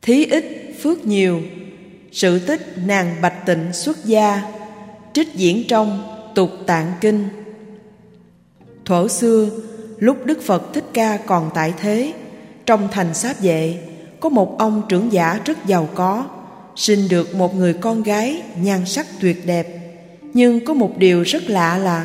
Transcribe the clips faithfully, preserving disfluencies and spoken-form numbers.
Thí ít phước nhiều. Sự tích nàng Bạch Tịnh xuất gia, trích diễn trong Tục Tạng Kinh. Thuở xưa, lúc Đức Phật Thích Ca còn tại thế, trong thành Xáp Vệ có một ông trưởng giả rất giàu có, sinh được một người con gái nhan sắc tuyệt đẹp. Nhưng có một điều rất lạ là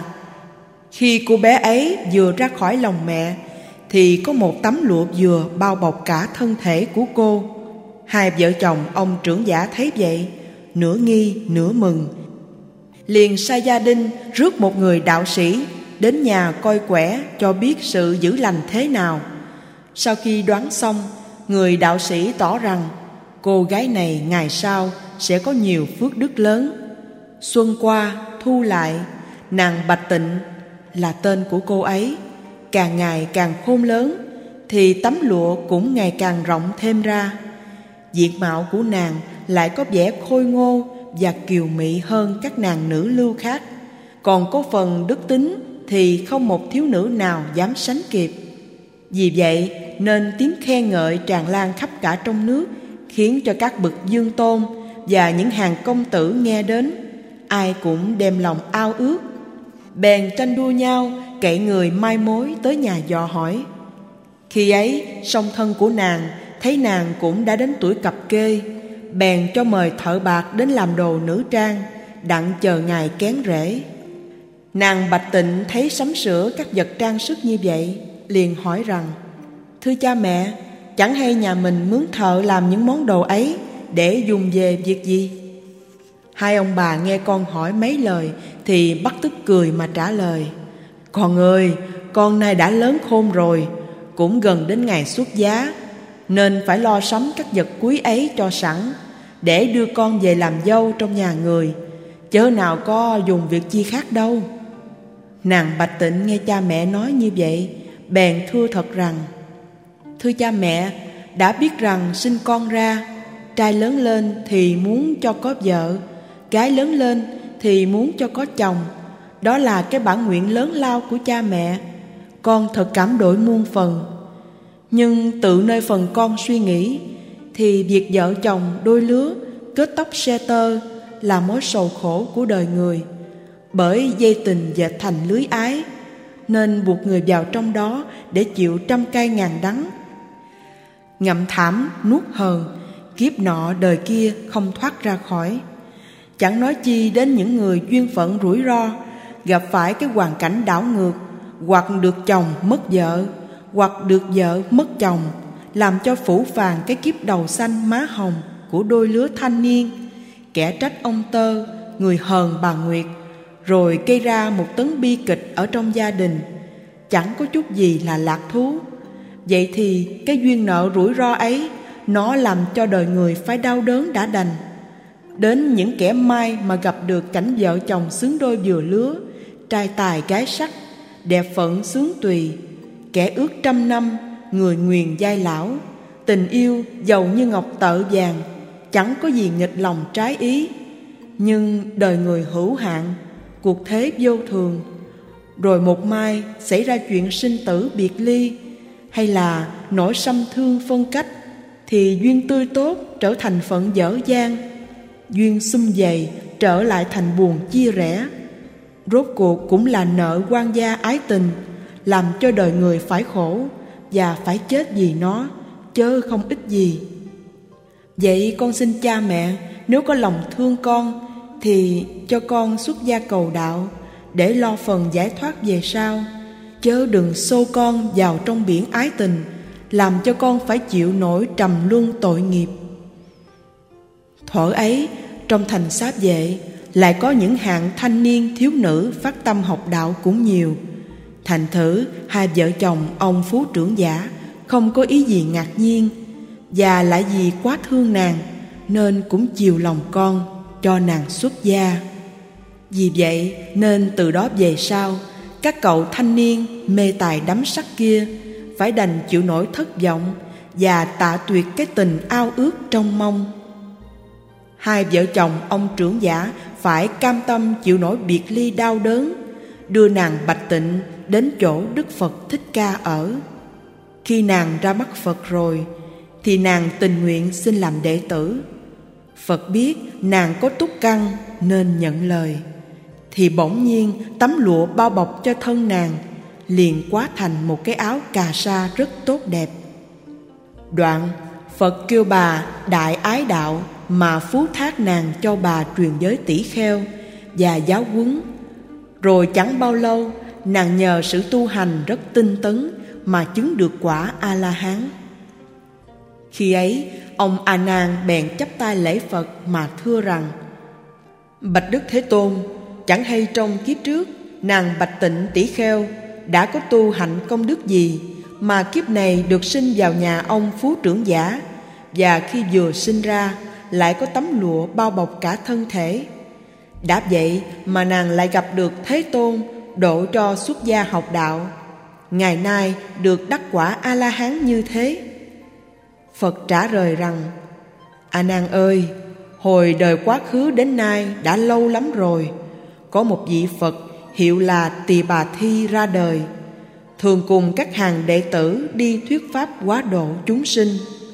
khi cô bé ấy vừa ra khỏi lòng mẹ thì có một tấm lụa dừa bao bọc cả thân thể của cô. Hai vợ chồng ông trưởng giả thấy vậy, nửa nghi nửa mừng, liền sai gia đình rước một người đạo sĩ đến nhà coi quẻ cho biết sự dữ lành thế nào. Sau khi đoán xong, người đạo sĩ tỏ rằng cô gái này ngày sau sẽ có nhiều phước đức lớn. Xuân qua thu lại, nàng Bạch Tịnh là tên của cô ấy càng ngày càng khôn lớn, thì tấm lụa cũng ngày càng rộng thêm ra. Diện mạo của nàng lại có vẻ khôi ngô và kiều mị hơn các nàng nữ lưu khác. Còn có phần đức tính thì không một thiếu nữ nào dám sánh kịp. Vì vậy nên tiếng khen ngợi tràn lan khắp cả trong nước, khiến cho các bậc dương tôn và những hàng công tử nghe đến, ai cũng đem lòng ao ước, bèn tranh đua nhau cậy người mai mối tới nhà dò hỏi. Khi ấy song thân của nàng thấy nàng cũng đã đến tuổi cập kê, bèn cho mời thợ bạc đến làm đồ nữ trang, đặng chờ ngày kén rễ. Nàng Bạch Tịnh thấy sắm sửa các vật trang sức như vậy, liền hỏi rằng: Thưa cha mẹ, chẳng hay nhà mình mướn thợ làm những món đồ ấy để dùng về việc gì? Hai ông bà nghe con hỏi mấy lời thì bắt tức cười mà trả lời: Con ơi, con nay đã lớn khôn rồi, cũng gần đến ngày xuất giá, nên phải lo sắm các vật quý ấy cho sẵn, để đưa con về làm dâu trong nhà người, chớ nào có dùng việc chi khác đâu. Nàng Bạch Tịnh nghe cha mẹ nói như vậy, bèn thưa thật rằng: Thưa cha mẹ, đã biết rằng sinh con ra, trai lớn lên thì muốn cho có vợ, gái lớn lên thì muốn cho có chồng. Đó là cái bản nguyện lớn lao của cha mẹ, con thật cảm đổi muôn phần. Nhưng tự nơi phần con suy nghĩ, thì việc vợ chồng đôi lứa kết tóc xe tơ là mối sầu khổ của đời người. Bởi dây tình dệt thành lưới ái, nên buộc người vào trong đó để chịu trăm cay ngàn đắng. Ngậm thảm nuốt hờn, kiếp nọ đời kia không thoát ra khỏi. Chẳng nói chi đến những người duyên phận rủi ro, gặp phải cái hoàn cảnh đảo ngược, hoặc được chồng mất vợ, hoặc được vợ mất chồng, làm cho phủ phàng cái kiếp đầu xanh má hồng của đôi lứa thanh niên. Kẻ trách ông Tơ, người hờn bà Nguyệt, rồi gây ra một tấn bi kịch ở trong gia đình, chẳng có chút gì là lạc thú. Vậy thì cái duyên nợ rủi ro ấy, nó làm cho đời người phải đau đớn đã đành. Đến những kẻ mai mà gặp được cảnh vợ chồng xứng đôi vừa lứa, trai tài gái sắc, đẹp phận sướng tùy, kẻ ước trăm năm, người nguyền giai lão, tình yêu giàu như ngọc tợ vàng, chẳng có gì nghịch lòng trái ý. Nhưng đời người hữu hạn, cuộc thế vô thường, rồi một mai xảy ra chuyện sinh tử biệt ly, hay là nỗi sâm thương phân cách, thì duyên tươi tốt trở thành phận dở dang, duyên sum vầy trở lại thành buồn chia rẽ. Rốt cuộc cũng là nợ quan gia ái tình, làm cho đời người phải khổ và phải chết vì nó, chớ không ích gì. Vậy con xin cha mẹ, nếu có lòng thương con thì cho con xuất gia cầu đạo, để lo phần giải thoát về sau, chớ đừng xô con vào trong biển ái tình, làm cho con phải chịu nổi trầm luân tội nghiệp. Thuở ấy, trong thành Xáp Vệ lại có những hạng thanh niên thiếu nữ phát tâm học đạo cũng nhiều. Thành thử hai vợ chồng ông phú trưởng giả không có ý gì ngạc nhiên, và lại vì quá thương nàng nên cũng chiều lòng con, cho nàng xuất gia. Vì vậy nên từ đó về sau, các cậu thanh niên mê tài đắm sắc kia phải đành chịu nổi thất vọng và tạ tuyệt cái tình ao ước trong mong. Hai vợ chồng ông trưởng giả phải cam tâm chịu nổi biệt ly đau đớn, đưa nàng Bạch Tịnh đến chỗ Đức Phật Thích Ca ở. Khi nàng ra mắt Phật rồi thì nàng tình nguyện xin làm đệ tử. Phật biết nàng có túc căn nên nhận lời. Thì bỗng nhiên tấm lụa bao bọc cho thân nàng liền hóa thành một cái áo cà sa rất tốt đẹp. Đoạn Phật kêu bà đại ái đạo mà phú thác nàng cho bà truyền giới tỷ kheo và giáo huấn. Rồi chẳng bao lâu, nàng nhờ sự tu hành rất tinh tấn mà chứng được quả A-la-hán. Khi ấy, ông A Nan bèn chắp tay lễ Phật mà thưa rằng: Bạch Đức Thế Tôn, chẳng hay trong kiếp trước nàng Bạch Tịnh tỷ kheo đã có tu hạnh công đức gì mà kiếp này được sinh vào nhà ông phú trưởng giả, và khi vừa sinh ra lại có tấm lụa bao bọc cả thân thể. Đáp vậy mà nàng lại gặp được Thế Tôn độ cho xuất gia học đạo, ngày nay được đắc quả A-la-hán như thế. Phật trả lời rằng: A Nan ơi, hồi đời quá khứ đến nay đã lâu lắm rồi, có một vị Phật hiệu là Tỳ Bà Thi ra đời, thường cùng các hàng đệ tử đi thuyết pháp hóa độ chúng sinh.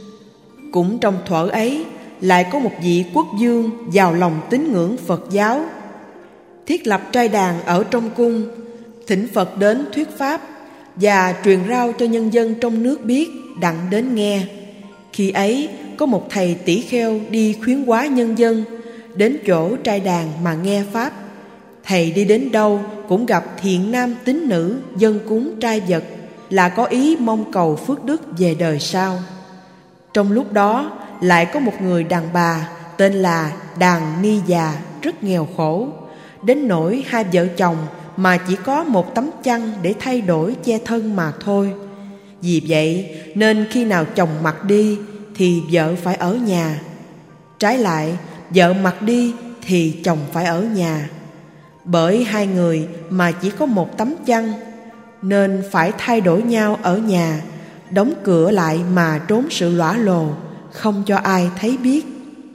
Cũng trong thuở ấy lại có một vị quốc vương giàu lòng tín ngưỡng Phật giáo, thiết lập trai đàn ở trong cung, thỉnh Phật đến thuyết pháp và truyền rao cho nhân dân trong nước biết đặng đến nghe. Khi ấy có một thầy tỷ kheo đi khuyến hóa nhân dân đến chỗ trai đàn mà nghe pháp. Thầy đi đến đâu cũng gặp thiện nam tín nữ dâng cúng trai vật, là có ý mong cầu phước đức về đời sau. Trong lúc đó lại có một người đàn bà tên là Đàn Ni Già rất nghèo khổ, đến nỗi hai vợ chồng mà chỉ có một tấm chăn để thay đổi che thân mà thôi. Vì vậy nên khi nào chồng mặc đi thì vợ phải ở nhà, trái lại vợ mặc đi thì chồng phải ở nhà. Bởi hai người mà chỉ có một tấm chăn nên phải thay đổi nhau ở nhà, đóng cửa lại mà trốn sự lõa lồ, không cho ai thấy biết.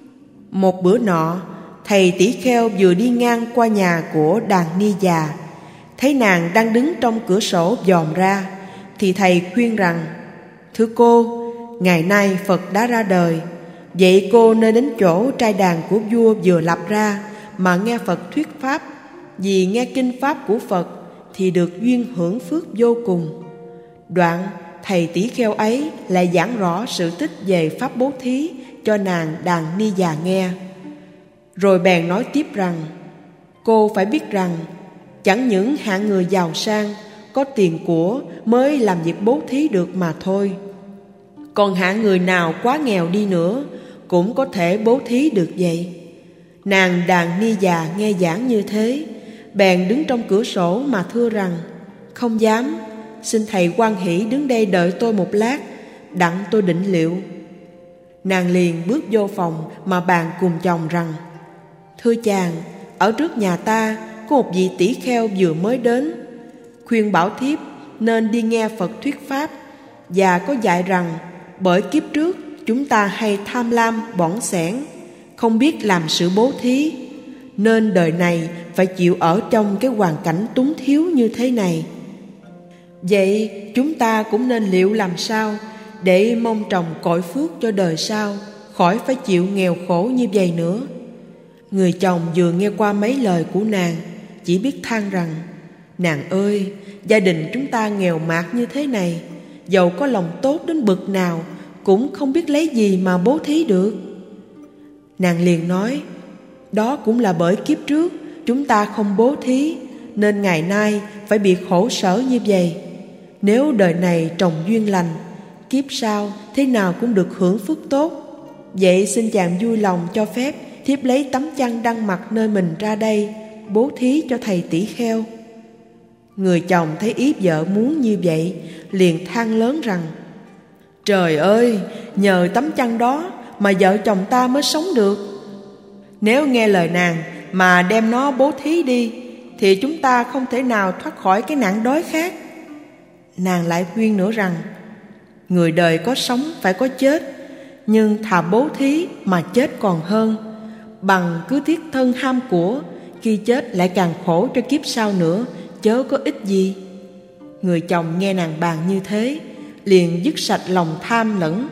Một bữa nọ, thầy tỷ kheo vừa đi ngang qua nhà của Đàn Ni Già, thấy nàng đang đứng trong cửa sổ dòm ra, thì thầy khuyên rằng: Thưa cô, ngày nay Phật đã ra đời, vậy cô nên đến chỗ trai đàn của vua vừa lập ra mà nghe Phật thuyết pháp. Vì nghe kinh pháp của Phật thì được duyên hưởng phước vô cùng. Đoạn thầy tỷ kheo ấy lại giảng rõ sự tích về pháp bố thí cho nàng Đàn Ni Già nghe. Rồi bèn nói tiếp rằng: Cô phải biết rằng chẳng những hạng người giàu sang có tiền của mới làm việc bố thí được mà thôi, còn hạng người nào quá nghèo đi nữa cũng có thể bố thí được vậy. Nàng Đàn Ni Già nghe giảng như thế, bèn đứng trong cửa sổ mà thưa rằng: Không dám, xin thầy hoan hỷ đứng đây đợi tôi một lát, đặng tôi định liệu. Nàng liền bước vô phòng mà bàn cùng chồng rằng: Thưa chàng, ở trước nhà ta có một vị tỷ kheo vừa mới đến, khuyên bảo thiếp nên đi nghe Phật thuyết pháp, và có dạy rằng bởi kiếp trước chúng ta hay tham lam bỏng sẻn, không biết làm sự bố thí, nên đời này phải chịu ở trong cái hoàn cảnh túng thiếu như thế này. Vậy chúng ta cũng nên liệu làm sao để mong trồng cội phước cho đời sau, khỏi phải chịu nghèo khổ như vậy nữa. Người chồng vừa nghe qua mấy lời của nàng, chỉ biết than rằng: Nàng ơi, gia đình chúng ta nghèo mạt như thế này, dầu có lòng tốt đến bực nào cũng không biết lấy gì mà bố thí được. Nàng liền nói: Đó cũng là bởi kiếp trước chúng ta không bố thí, nên ngày nay phải bị khổ sở như vậy. Nếu đời này trồng duyên lành, kiếp sau thế nào cũng được hưởng phước tốt. Vậy xin chàng vui lòng cho phép thiếp lấy tấm chăn đang mặc nơi mình ra đây, bố thí cho thầy tỷ kheo. Người chồng thấy ý vợ muốn như vậy, liền than lớn rằng: Trời ơi, nhờ tấm chăn đó mà vợ chồng ta mới sống được. Nếu nghe lời nàng mà đem nó bố thí đi, thì chúng ta không thể nào thoát khỏi cái nạn đói khát. Nàng lại khuyên nữa rằng: Người đời có sống phải có chết, nhưng thà bố thí mà chết còn hơn, bằng cứ thiết thân ham của, khi chết lại càng khổ cho kiếp sau nữa, chớ có ích gì. Người chồng nghe nàng bàn như thế, liền dứt sạch lòng tham lẫn,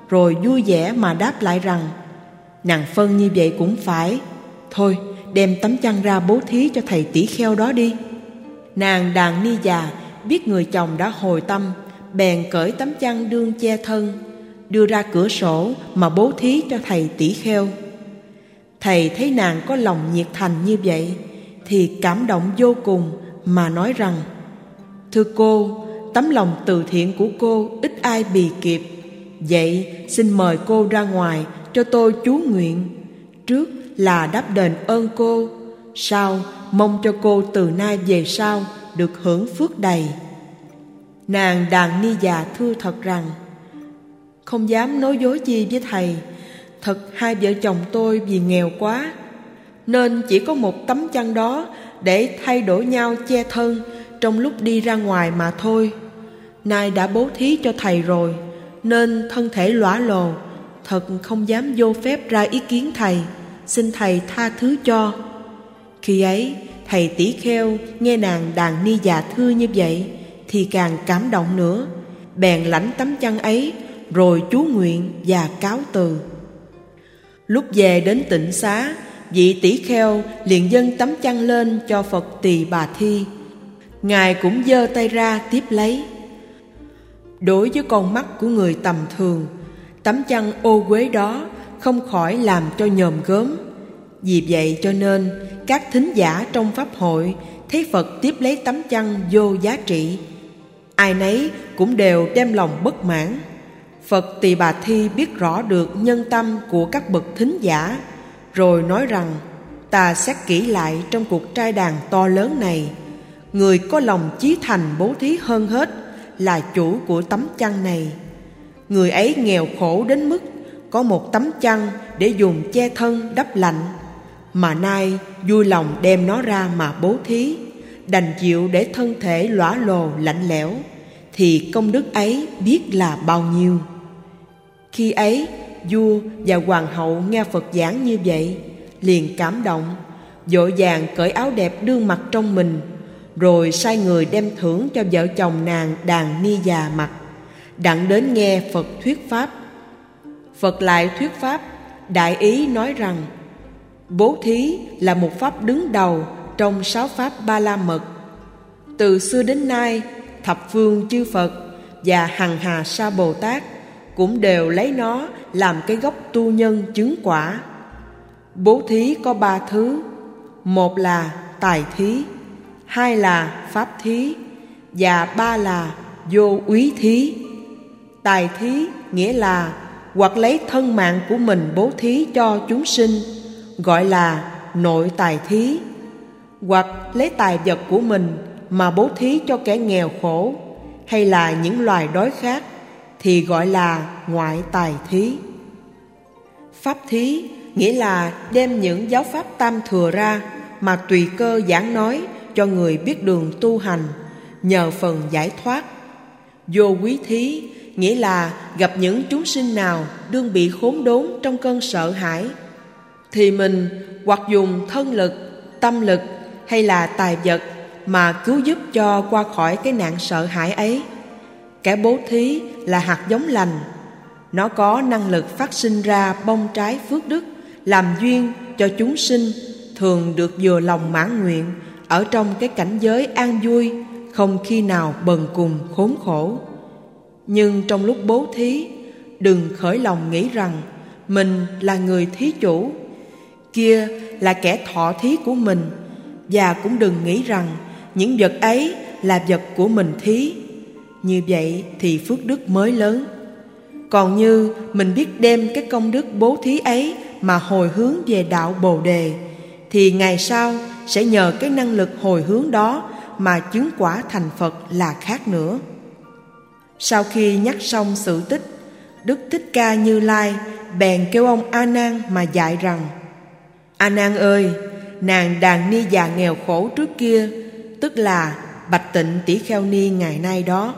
rồi vui vẻ mà đáp lại rằng: nàng phân như vậy cũng phải. Thôi, đem tấm chăn ra bố thí cho thầy tỷ kheo đó đi. Nàng Đàn Ni già biết người chồng đã hồi tâm, bèn cởi tấm chăn đương che thân, đưa ra cửa sổ mà bố thí cho thầy tỷ kheo. Thầy thấy nàng có lòng nhiệt thành như vậy thì cảm động vô cùng mà nói rằng: thưa cô, tấm lòng từ thiện của cô ít ai bì kịp. Vậy xin mời cô ra ngoài cho tôi chú nguyện. Trước là đáp đền ơn cô, sau mong cho cô từ nay về sau được hưởng phước đầy. Nàng Đàn Ni già thưa thật rằng: không dám nói dối chi với thầy. Thật hai vợ chồng tôi vì nghèo quá, nên chỉ có một tấm chăn đó để thay đổi nhau che thân trong lúc đi ra ngoài mà thôi. Nay đã bố thí cho thầy rồi, nên thân thể lõa lồ, thật không dám vô phép ra ý kiến thầy, xin thầy tha thứ cho. Khi ấy thầy tỷ kheo nghe nàng Đàn Ni già thưa như vậy thì càng cảm động nữa, bèn lãnh tấm chăn ấy rồi chú nguyện và cáo từ. Lúc về đến tịnh xá, vị tỷ kheo liền dâng tấm chăn lên cho Phật Tỳ Bà Thi. Ngài cũng giơ tay ra tiếp lấy. Đối với con mắt của người tầm thường, tấm chăn ô uế đó không khỏi làm cho nhòm gớm. Vì vậy cho nên các thính giả trong pháp hội thấy Phật tiếp lấy tấm chăn vô giá trị, ai nấy cũng đều đem lòng bất mãn. Phật Tỳ Bà Thi biết rõ được nhân tâm của các bậc thính giả, rồi nói rằng: ta xét kỹ lại trong cuộc trai đàn to lớn này, người có lòng chí thành bố thí hơn hết là chủ của tấm chăn này. Người ấy nghèo khổ đến mức có một tấm chăn để dùng che thân đắp lạnh, mà nay vui lòng đem nó ra mà bố thí, đành chịu để thân thể lõa lồ lạnh lẽo, thì công đức ấy biết là bao nhiêu. Khi ấy vua và hoàng hậu nghe Phật giảng như vậy liền cảm động, vội vàng cởi áo đẹp đương mặc trong mình, rồi sai người đem thưởng cho vợ chồng nàng Đàn Ni già mặc, đặng đến nghe Phật thuyết pháp. Phật lại thuyết pháp đại ý nói rằng: bố thí là một pháp đứng đầu trong sáu pháp Ba La Mật. Từ xưa đến nay, thập phương chư Phật và hằng hà sa Bồ Tát cũng đều lấy nó làm cái gốc tu nhân chứng quả. Bố thí có ba thứ: một là tài thí, hai là pháp thí, và ba là vô úy thí. Tài thí nghĩa là hoặc lấy thân mạng của mình bố thí cho chúng sinh, gọi là nội tài thí, hoặc lấy tài vật của mình mà bố thí cho kẻ nghèo khổ hay là những loài đói khát thì gọi là ngoại tài thí. Pháp thí nghĩa là đem những giáo pháp tam thừa ra mà tùy cơ giảng nói cho người biết đường tu hành, nhờ phần giải thoát. Vô quý thí nghĩa là gặp những chúng sinh nào đương bị khốn đốn trong cơn sợ hãi, thì mình hoặc dùng thân lực, tâm lực hay là tài vật mà cứu giúp cho qua khỏi cái nạn sợ hãi ấy. Kẻ bố thí là hạt giống lành, nó có năng lực phát sinh ra bông trái phước đức, làm duyên cho chúng sinh thường được vừa lòng mãn nguyện ở trong cái cảnh giới an vui, không khi nào bần cùng khốn khổ. Nhưng trong lúc bố thí, đừng khởi lòng nghĩ rằng mình là người thí chủ, kia là kẻ thọ thí của mình, và cũng đừng nghĩ rằng những vật ấy là vật của mình thí. Như vậy thì phước đức mới lớn. Còn như mình biết đem cái công đức bố thí ấy mà hồi hướng về đạo Bồ Đề, thì ngày sau sẽ nhờ cái năng lực hồi hướng đó mà chứng quả thành Phật là khác nữa. Sau khi nhắc xong sự tích, Đức Thích Ca Như Lai bèn kêu ông A Nan mà dạy rằng: A Nan ơi, nàng Đàn Ni già nghèo khổ trước kia, tức là Bạch Tịnh Tỷ Kheo Ni ngày nay đó.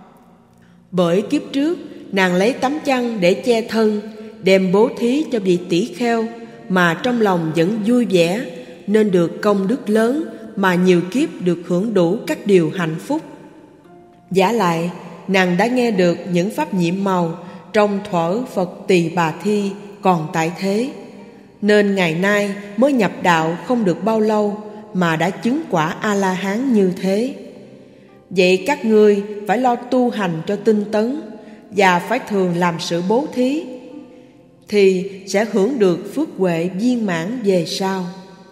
Bởi kiếp trước nàng lấy tấm chăn để che thân, đem bố thí cho vị tỷ kheo, mà trong lòng vẫn vui vẻ, nên được công đức lớn, mà nhiều kiếp được hưởng đủ các điều hạnh phúc. Vả lại, nàng đã nghe được những pháp nhiệm màu trong thuở Phật Tỳ Bà Thi còn tại thế, nên ngày nay mới nhập đạo không được bao lâu mà đã chứng quả A-la-hán như thế. Vậy các ngươi phải lo tu hành cho tinh tấn và phải thường làm sự bố thí, thì sẽ hưởng được phước huệ viên mãn về sau.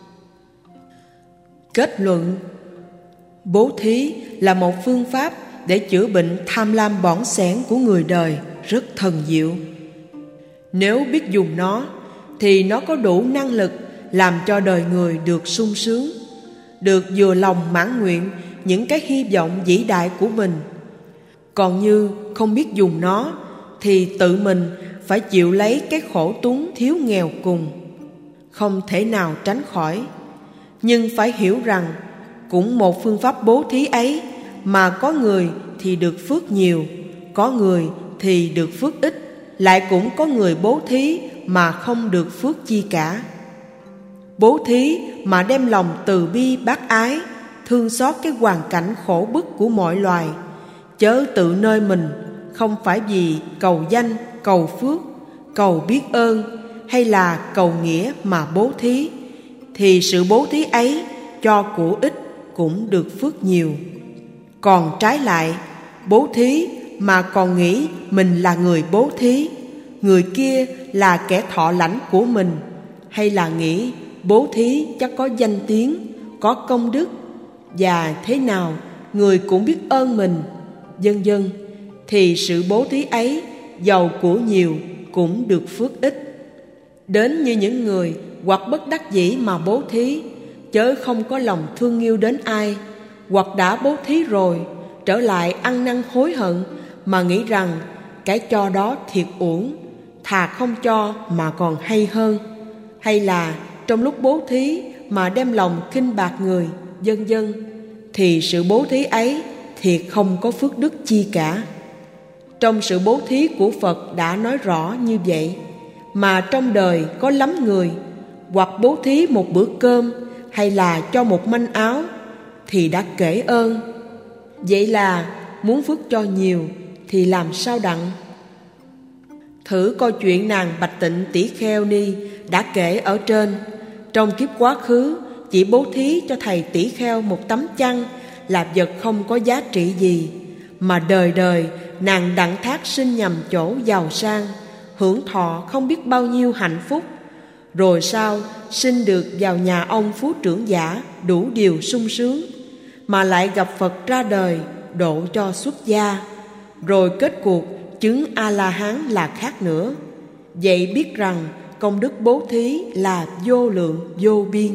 Kết luận: bố thí là một phương pháp để chữa bệnh tham lam bỏng sẻn của người đời rất thần diệu. Nếu biết dùng nó thì nó có đủ năng lực làm cho đời người được sung sướng, được vừa lòng mãn nguyện những cái hy vọng vĩ đại của mình. Còn như không biết dùng nó thì tự mình phải chịu lấy cái khổ túng thiếu nghèo cùng, không thể nào tránh khỏi. Nhưng phải hiểu rằng cũng một phương pháp bố thí ấy mà có người thì được phước nhiều, có người thì được phước ít, lại cũng có người bố thí mà không được phước chi cả. Bố thí mà đem lòng từ bi bác ái, thương xót cái hoàn cảnh khổ bức của mọi loài, chớ tự nơi mình, không phải vì cầu danh, cầu phước, cầu biết ơn hay là cầu nghĩa mà bố thí, thì sự bố thí ấy cho của ít cũng được phước nhiều. Còn trái lại, bố thí mà còn nghĩ mình là người bố thí, người kia là kẻ thọ lãnh của mình, hay là nghĩ bố thí chắc có danh tiếng, có công đức, và thế nào người cũng biết ơn mình, vân vân, thì sự bố thí ấy giàu của nhiều cũng được phước ít. Đến như những người hoặc bất đắc dĩ mà bố thí, chớ không có lòng thương yêu đến ai, hoặc đã bố thí rồi trở lại ăn năn hối hận mà nghĩ rằng cái cho đó thiệt uổng, thà không cho mà còn hay hơn, hay là trong lúc bố thí mà đem lòng khinh bạc người, vân vân, thì sự bố thí ấy thiệt không có phước đức chi cả. Trong sự bố thí của Phật đã nói rõ như vậy, mà trong đời có lắm người hoặc bố thí một bữa cơm hay là cho một manh áo thì đã kể ơn. Vậy là muốn phước cho nhiều thì làm sao đặng? Thử coi chuyện nàng Bạch Tịnh Tỷ Kheo Ni đã kể ở trên. Trong kiếp quá khứ, chỉ bố thí cho thầy tỷ kheo một tấm chăn là vật không có giá trị gì, mà đời đời nàng đặng thác sinh nhầm chỗ giàu sang, hưởng thọ không biết bao nhiêu hạnh phúc. Rồi sau sinh được vào nhà ông phú trưởng giả, đủ điều sung sướng, mà lại gặp Phật ra đời độ cho xuất gia, rồi kết cuộc chứng A-la-hán là khác nữa. Vậy biết rằng công đức bố thí là vô lượng vô biên.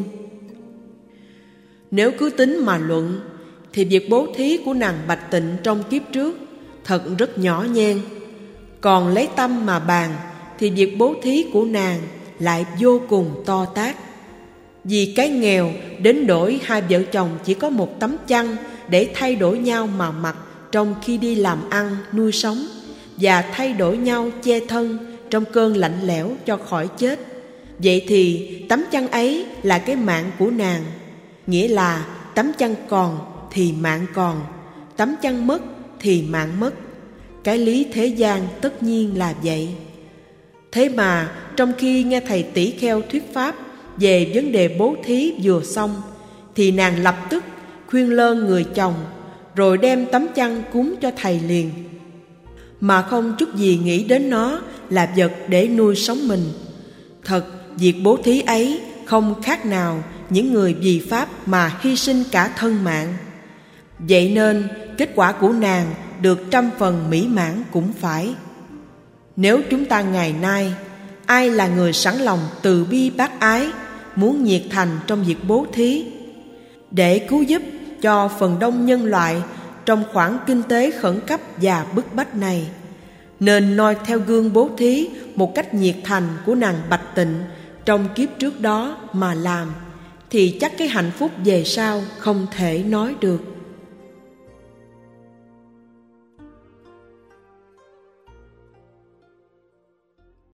Nếu cứ tính mà luận thì việc bố thí của nàng Bạch Tịnh trong kiếp trước thật rất nhỏ nhen. Còn lấy tâm mà bàn thì việc bố thí của nàng lại vô cùng to tát. Vì cái nghèo đến đổi hai vợ chồng chỉ có một tấm chăn để thay đổi nhau mà mặc trong khi đi làm ăn nuôi sống, và thay đổi nhau che thân trong cơn lạnh lẽo cho khỏi chết. Vậy thì tấm chăn ấy là cái mạng của nàng, nghĩa là tấm chăn còn thì mạng còn, tấm chăn mất thì mạng mất. Cái lý thế gian tất nhiên là vậy. Thế mà trong khi nghe thầy tỷ kheo thuyết pháp về vấn đề bố thí vừa xong, thì nàng lập tức khuyên lơn người chồng, rồi đem tấm chăn cúng cho thầy liền, mà không chút gì nghĩ đến nó là vật để nuôi sống mình. Thật, việc bố thí ấy không khác nào những người vì pháp mà hy sinh cả thân mạng. Vậy nên kết quả của nàng được trăm phần mỹ mãn cũng phải. Nếu chúng ta ngày nay ai là người sẵn lòng từ bi bác ái, muốn nhiệt thành trong việc bố thí để cứu giúp cho phần đông nhân loại trong khoảng kinh tế khẩn cấp và bức bách này, nên noi theo gương bố thí một cách nhiệt thành của nàng Bạch Tịnh trong kiếp trước đó mà làm, thì chắc cái hạnh phúc về sau không thể nói được.